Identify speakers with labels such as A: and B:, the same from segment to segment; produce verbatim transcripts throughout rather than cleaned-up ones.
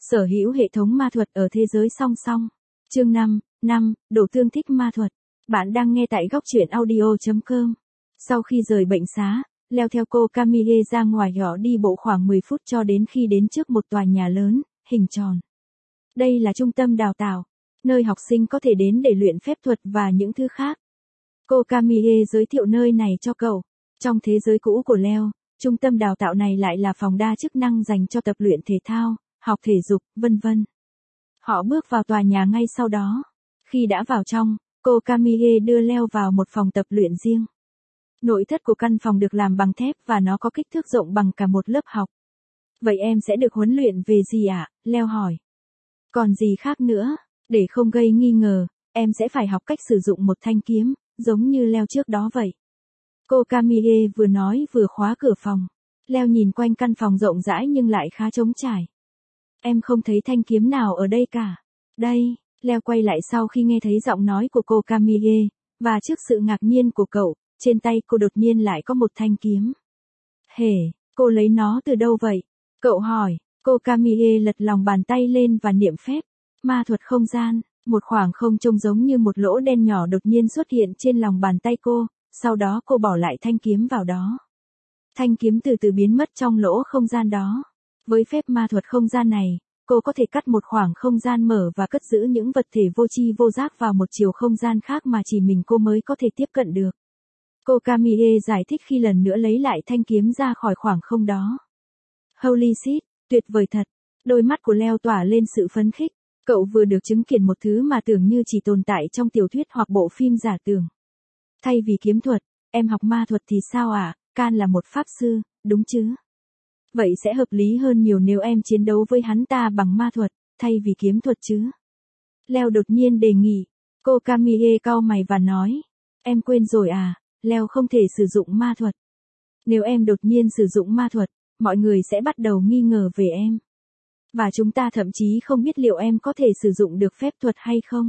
A: Sở hữu hệ thống ma thuật ở thế giới song song. Chương năm, năm, Đổ Tương thích ma thuật. Bạn đang nghe tại góc truyện audio chấm com. Sau khi rời bệnh xá, leo theo cô Camille ra ngoài nhỏ đi bộ khoảng mười phút cho đến khi đến trước một tòa nhà lớn, hình tròn. Đây là trung tâm đào tạo, nơi học sinh có thể đến để luyện phép thuật và những thứ khác. Cô Camille giới thiệu nơi này cho cậu. Trong thế giới cũ của Leo, trung tâm đào tạo này lại là phòng đa chức năng dành cho tập luyện thể thao, học thể dục, vân vân. Họ bước vào tòa nhà ngay sau đó. Khi đã vào trong, cô Camille đưa Leo vào một phòng tập luyện riêng. Nội thất của căn phòng được làm bằng thép và nó có kích thước rộng bằng cả một lớp học. Vậy em sẽ được huấn luyện về gì ạ? Leo hỏi. Còn gì khác nữa, để không gây nghi ngờ, em sẽ phải học cách sử dụng một thanh kiếm, giống như Leo trước đó vậy. Cô Camille vừa nói vừa khóa cửa phòng. Leo nhìn quanh căn phòng rộng rãi nhưng lại khá trống trải. Em không thấy thanh kiếm nào ở đây cả. Đây, Leo quay lại sau khi nghe thấy giọng nói của cô Camille, và trước sự ngạc nhiên của cậu, trên tay cô đột nhiên lại có một thanh kiếm. Hề, cô lấy nó từ đâu vậy? Cậu hỏi. Cô Camille lật lòng bàn tay lên và niệm phép. Ma thuật không gian, một khoảng không trông giống như một lỗ đen nhỏ đột nhiên xuất hiện trên lòng bàn tay cô, sau đó cô bỏ lại thanh kiếm vào đó. Thanh kiếm từ từ biến mất trong lỗ không gian đó. Với phép ma thuật không gian này, cô có thể cắt một khoảng không gian mở và cất giữ những vật thể vô tri vô giác vào một chiều không gian khác mà chỉ mình cô mới có thể tiếp cận được. Cô Camille giải thích khi lần nữa lấy lại thanh kiếm ra khỏi khoảng không đó. Holy shit, tuyệt vời thật. Đôi mắt của Leo tỏa lên sự phấn khích. Cậu vừa được chứng kiến một thứ mà tưởng như chỉ tồn tại trong tiểu thuyết hoặc bộ phim giả tưởng. Thay vì kiếm thuật, em học ma thuật thì sao ạ? À? Can là một pháp sư, đúng chứ? Vậy sẽ hợp lý hơn nhiều nếu em chiến đấu với hắn ta bằng ma thuật, thay vì kiếm thuật chứ? Leo đột nhiên đề nghị. Cô Camille cau mày và nói. Em quên rồi à, Leo không thể sử dụng ma thuật. Nếu em đột nhiên sử dụng ma thuật, mọi người sẽ bắt đầu nghi ngờ về em. Và chúng ta thậm chí không biết liệu em có thể sử dụng được phép thuật hay không.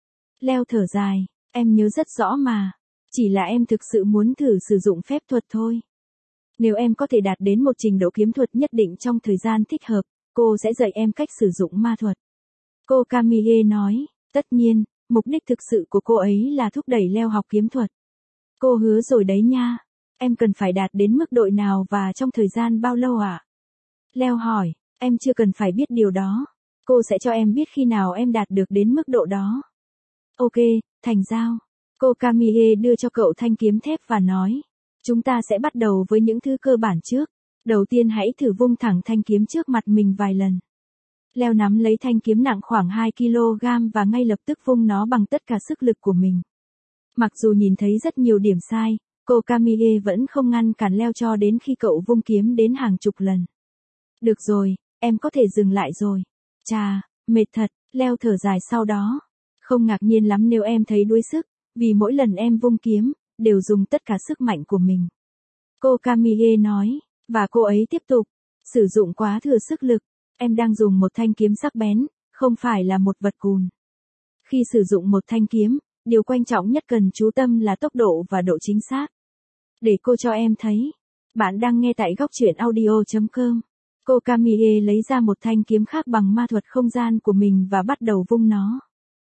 A: Leo thở dài. Em nhớ rất rõ mà. Chỉ là em thực sự muốn thử sử dụng phép thuật thôi. Nếu em có thể đạt đến một trình độ kiếm thuật nhất định trong thời gian thích hợp, cô sẽ dạy em cách sử dụng ma thuật. Cô Camille nói. Tất nhiên, mục đích thực sự của cô ấy là thúc đẩy Leo học kiếm thuật. Cô hứa rồi đấy nha. Em cần phải đạt đến mức độ nào và trong thời gian bao lâu ạ? À? Leo hỏi. Em chưa cần phải biết điều đó. Cô sẽ cho em biết khi nào em đạt được đến mức độ đó. Ok, thành giao. Cô Camille đưa cho cậu thanh kiếm thép và nói. Chúng ta sẽ bắt đầu với những thứ cơ bản trước. Đầu tiên hãy thử vung thẳng thanh kiếm trước mặt mình vài lần. Leo nắm lấy thanh kiếm nặng khoảng hai ki lô gam và ngay lập tức vung nó bằng tất cả sức lực của mình. Mặc dù nhìn thấy rất nhiều điểm sai, cô Camille vẫn không ngăn cản Leo cho đến khi cậu vung kiếm đến hàng chục lần. Được rồi, em có thể dừng lại rồi. Chà, mệt thật, Leo thở dài sau đó. Không ngạc nhiên lắm nếu em thấy đuối sức, vì mỗi lần em vung kiếm, đều dùng tất cả sức mạnh của mình. Cô Camille nói, và cô ấy tiếp tục, sử dụng quá thừa sức lực, em đang dùng một thanh kiếm sắc bén, không phải là một vật cùn. Khi sử dụng một thanh kiếm, điều quan trọng nhất cần chú tâm là tốc độ và độ chính xác. Để cô cho em thấy. Bạn đang nghe tại góc truyện audio chấm com. Cô Camille lấy ra một thanh kiếm khác bằng ma thuật không gian của mình và bắt đầu vung nó.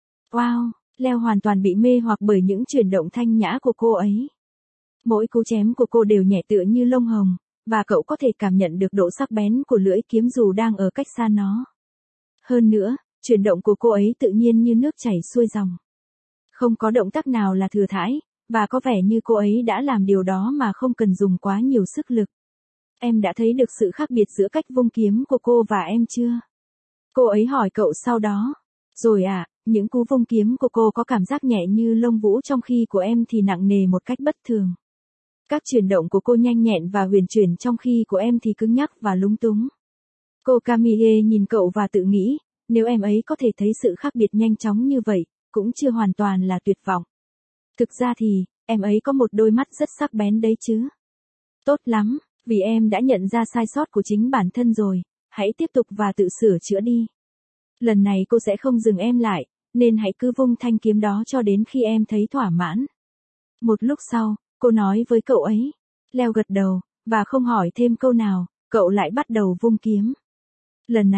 A: Wow, Leo hoàn toàn bị mê hoặc bởi những chuyển động thanh nhã của cô ấy. Mỗi cú chém của cô đều nhẹ tựa như lông hồng, và cậu có thể cảm nhận được độ sắc bén của lưỡi kiếm dù đang ở cách xa nó. Hơn nữa, chuyển động của cô ấy tự nhiên như nước chảy xuôi dòng. Không có động tác nào là thừa thãi, và có vẻ như cô ấy đã làm điều đó mà không cần dùng quá nhiều sức lực. Em đã thấy được sự khác biệt giữa cách vung kiếm của cô và em chưa? Cô ấy hỏi cậu sau đó. Rồi à, những cú vung kiếm của cô có cảm giác nhẹ như lông vũ trong khi của em thì nặng nề một cách bất thường. Các chuyển động của cô nhanh nhẹn và huyền chuyển trong khi của em thì cứng nhắc và lúng túng. Cô Camille nhìn cậu và tự nghĩ, nếu em ấy có thể thấy sự khác biệt nhanh chóng như vậy, cũng chưa hoàn toàn là tuyệt vọng. Thực ra thì, em ấy có một đôi mắt rất sắc bén đấy chứ. Tốt lắm, vì em đã nhận ra sai sót của chính bản thân rồi, hãy tiếp tục và tự sửa chữa đi. Lần này cô sẽ không dừng em lại, nên hãy cứ vung thanh kiếm đó cho đến khi em thấy thỏa mãn. Một lúc sau, cô nói với cậu ấy. Leo gật đầu, và không hỏi thêm câu nào, cậu lại bắt đầu vung kiếm. Lần này,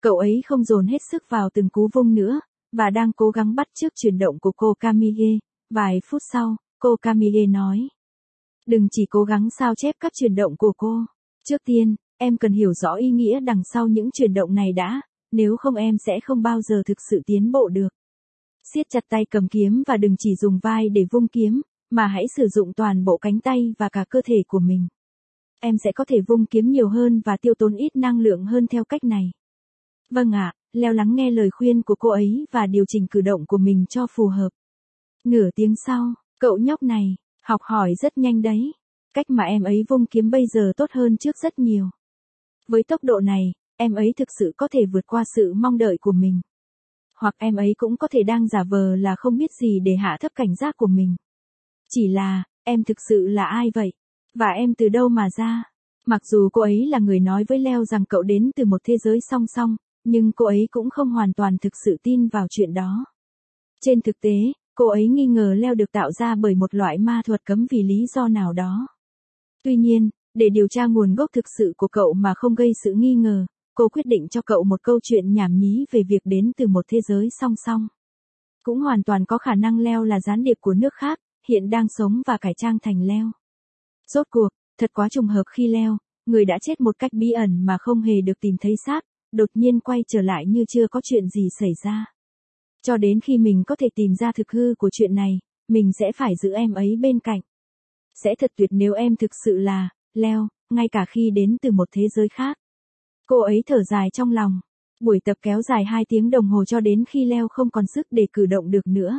A: Cậu ấy không dồn hết sức vào từng cú vung nữa, và đang cố gắng bắt chước chuyển động của cô Kamige. Vài phút sau, cô Kamige nói. Đừng chỉ cố gắng sao chép các chuyển động của cô. Trước tiên, em cần hiểu rõ ý nghĩa đằng sau những chuyển động này đã, nếu không em sẽ không bao giờ thực sự tiến bộ được. Siết chặt tay cầm kiếm và đừng chỉ dùng vai để vung kiếm, mà hãy sử dụng toàn bộ cánh tay và cả cơ thể của mình. Em sẽ có thể vung kiếm nhiều hơn và tiêu tốn ít năng lượng hơn theo cách này. Vâng ạ, Leo lắng nghe lời khuyên của cô ấy và điều chỉnh cử động của mình cho phù hợp. Nửa tiếng sau, cậu nhóc này, học hỏi rất nhanh đấy. Cách mà em ấy vung kiếm bây giờ tốt hơn trước rất nhiều. Với tốc độ này, em ấy thực sự có thể vượt qua sự mong đợi của mình. Hoặc em ấy cũng có thể đang giả vờ là không biết gì để hạ thấp cảnh giác của mình. Chỉ là, em thực sự là ai vậy? Và em từ đâu mà ra? Mặc dù cô ấy là người nói với Leo rằng cậu đến từ một thế giới song song, nhưng cô ấy cũng không hoàn toàn thực sự tin vào chuyện đó. Trên thực tế, cô ấy nghi ngờ Leo được tạo ra bởi một loại ma thuật cấm vì lý do nào đó. Tuy nhiên, để điều tra nguồn gốc thực sự của cậu mà không gây sự nghi ngờ, cô quyết định cho cậu một câu chuyện nhảm nhí về việc đến từ một thế giới song song. Cũng hoàn toàn có khả năng Leo là gián điệp của nước khác, hiện đang sống và cải trang thành Leo. Rốt cuộc, thật quá trùng hợp khi Leo, người đã chết một cách bí ẩn mà không hề được tìm thấy xác, đột nhiên quay trở lại như chưa có chuyện gì xảy ra. Cho đến khi mình có thể tìm ra thực hư của chuyện này, mình sẽ phải giữ em ấy bên cạnh. Sẽ thật tuyệt nếu em thực sự là Leo, ngay cả khi đến từ một thế giới khác. Cô ấy thở dài trong lòng. Buổi tập kéo dài hai tiếng đồng hồ cho đến khi Leo không còn sức để cử động được nữa.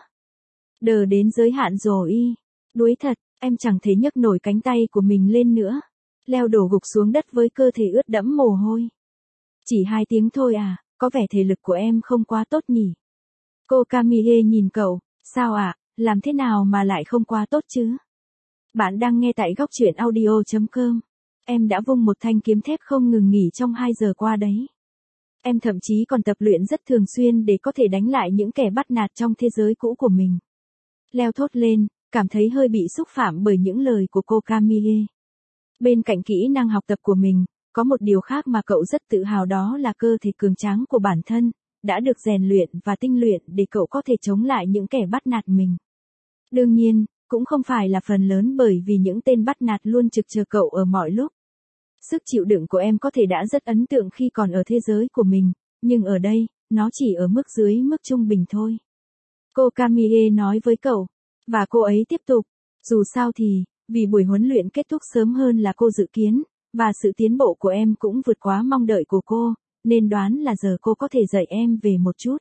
A: Đờ đến giới hạn rồi y. Đuối thật, em chẳng thể nhấc nổi cánh tay của mình lên nữa. Leo đổ gục xuống đất với cơ thể ướt đẫm mồ hôi. Chỉ hai tiếng thôi à, có vẻ thể lực của em không quá tốt nhỉ. Cô Kamige nhìn cậu, sao ạ, à, làm thế nào mà lại không quá tốt chứ? Bạn đang nghe tại góc truyện audio chấm com. Em đã vung một thanh kiếm thép không ngừng nghỉ trong hai giờ qua đấy. Em thậm chí còn tập luyện rất thường xuyên để có thể đánh lại những kẻ bắt nạt trong thế giới cũ của mình. Leo thốt lên, cảm thấy hơi bị xúc phạm bởi những lời của cô Kamige. Bên cạnh kỹ năng học tập của mình, có một điều khác mà cậu rất tự hào, đó là cơ thể cường tráng của bản thân, đã được rèn luyện và tinh luyện để cậu có thể chống lại những kẻ bắt nạt mình. Đương nhiên, cũng không phải là phần lớn bởi vì những tên bắt nạt luôn trực chờ cậu ở mọi lúc. Sức chịu đựng của em có thể đã rất ấn tượng khi còn ở thế giới của mình, nhưng ở đây, nó chỉ ở mức dưới mức trung bình thôi. Cô Kamige nói với cậu, và cô ấy tiếp tục, dù sao thì, vì buổi huấn luyện kết thúc sớm hơn là cô dự kiến, và sự tiến bộ của em cũng vượt quá mong đợi của cô, nên đoán là giờ cô có thể dạy em về một chút.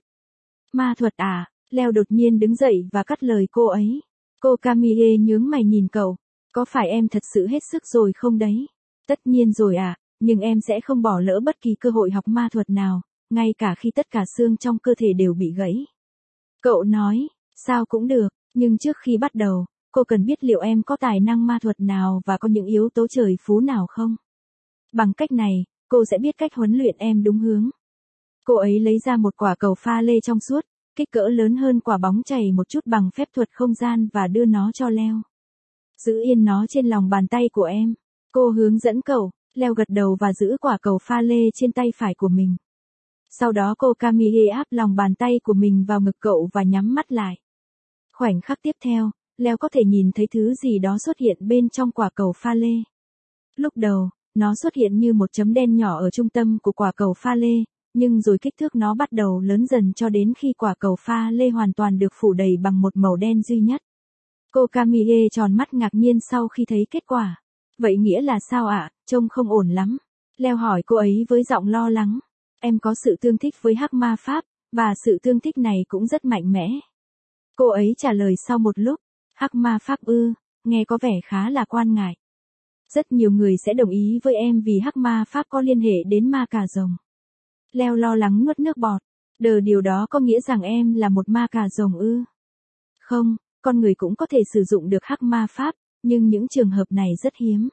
A: Ma thuật à? Leo đột nhiên đứng dậy và cắt lời cô ấy. Cô Kamige nhướng mày nhìn cậu, có phải em thật sự hết sức rồi không đấy? Tất nhiên rồi ạ, à, nhưng em sẽ không bỏ lỡ bất kỳ cơ hội học ma thuật nào, ngay cả khi tất cả xương trong cơ thể đều bị gãy. Cậu nói, sao cũng được, nhưng trước khi bắt đầu, cô cần biết liệu em có tài năng ma thuật nào và có những yếu tố trời phú nào không? Bằng cách này, cô sẽ biết cách huấn luyện em đúng hướng. Cô ấy lấy ra một quả cầu pha lê trong suốt, kích cỡ lớn hơn quả bóng chày một chút bằng phép thuật không gian và đưa nó cho Leo. Giữ yên nó trên lòng bàn tay của em. Cô hướng dẫn cậu, Leo gật đầu và giữ quả cầu pha lê trên tay phải của mình. Sau đó cô Kamige áp lòng bàn tay của mình vào ngực cậu và nhắm mắt lại. Khoảnh khắc tiếp theo, Leo có thể nhìn thấy thứ gì đó xuất hiện bên trong quả cầu pha lê. Lúc đầu, nó xuất hiện như một chấm đen nhỏ ở trung tâm của quả cầu pha lê, nhưng rồi kích thước nó bắt đầu lớn dần cho đến khi quả cầu pha lê hoàn toàn được phủ đầy bằng một màu đen duy nhất. Cô Kamige tròn mắt ngạc nhiên sau khi thấy kết quả. Vậy nghĩa là sao ạ, à? Trông không ổn lắm. Leo hỏi cô ấy với giọng lo lắng. Em có sự tương thích với hắc ma pháp, và sự tương thích này cũng rất mạnh mẽ. Cô ấy trả lời sau một lúc. Hắc ma pháp ư, nghe có vẻ khá là quan ngại. Rất nhiều người sẽ đồng ý với em vì hắc ma pháp có liên hệ đến ma cà rồng. Leo lo lắng nuốt nước bọt. Đờ, điều đó có nghĩa rằng em là một ma cà rồng ư? Không, con người cũng có thể sử dụng được hắc ma pháp, nhưng những trường hợp này rất hiếm.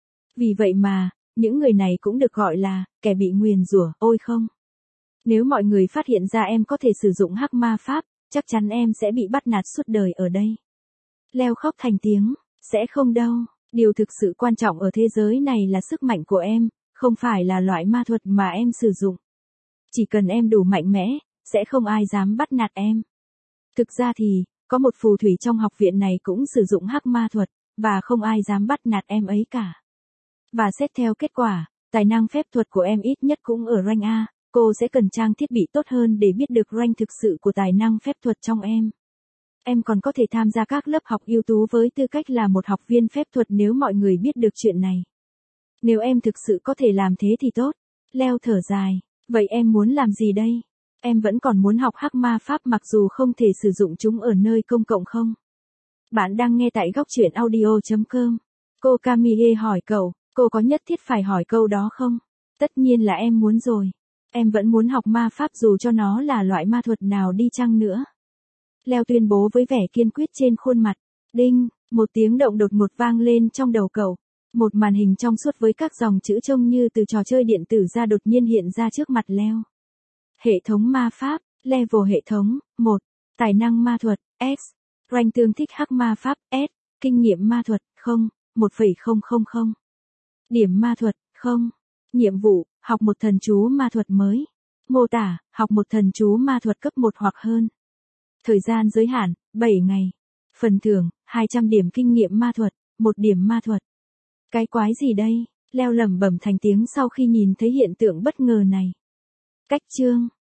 A: Vì vậy mà, những người này cũng được gọi là kẻ bị nguyền rủa, ôi không. Nếu mọi người phát hiện ra em có thể sử dụng hắc ma pháp, chắc chắn em sẽ bị bắt nạt suốt đời ở đây. Leo khóc thành tiếng, sẽ không đâu, điều thực sự quan trọng ở thế giới này là sức mạnh của em, không phải là loại ma thuật mà em sử dụng. Chỉ cần em đủ mạnh mẽ, sẽ không ai dám bắt nạt em. Thực ra thì, có một phù thủy trong học viện này cũng sử dụng hắc ma thuật, và không ai dám bắt nạt em ấy cả. Và xét theo kết quả, tài năng phép thuật của em ít nhất cũng ở rank A, cô sẽ cần trang thiết bị tốt hơn để biết được rank thực sự của tài năng phép thuật trong em. Em còn có thể tham gia các lớp học ưu tú với tư cách là một học viên phép thuật nếu mọi người biết được chuyện này. Nếu em thực sự có thể làm thế thì tốt. Leo thở dài, vậy em muốn làm gì đây? Em vẫn còn muốn học hắc ma pháp mặc dù không thể sử dụng chúng ở nơi công cộng không? Bạn đang nghe tại góc truyện audio chấm com. Cô Camille hỏi cậu, cô có nhất thiết phải hỏi câu đó không? Tất nhiên là em muốn rồi. Em vẫn muốn học ma pháp dù cho nó là loại ma thuật nào đi chăng nữa. Leo tuyên bố với vẻ kiên quyết trên khuôn mặt. Đinh, một tiếng động đột ngột vang lên trong đầu cậu. Một màn hình trong suốt với các dòng chữ trông như từ trò chơi điện tử ra đột nhiên hiện ra trước mặt Leo. Hệ thống ma pháp, level hệ thống, một. Tài năng ma thuật, S. Rank tương thích hắc ma pháp, S. Kinh nghiệm ma thuật, không, một phẩy không không không. Điểm ma thuật, không. Nhiệm vụ, học một thần chú ma thuật mới. Mô tả, học một thần chú ma thuật cấp một hoặc hơn. Thời gian giới hạn, bảy ngày. Phần thưởng, hai trăm điểm kinh nghiệm ma thuật, một điểm ma thuật. Cái quái gì đây? Leo lẩm bẩm thành tiếng sau khi nhìn thấy hiện tượng bất ngờ này. Cách chương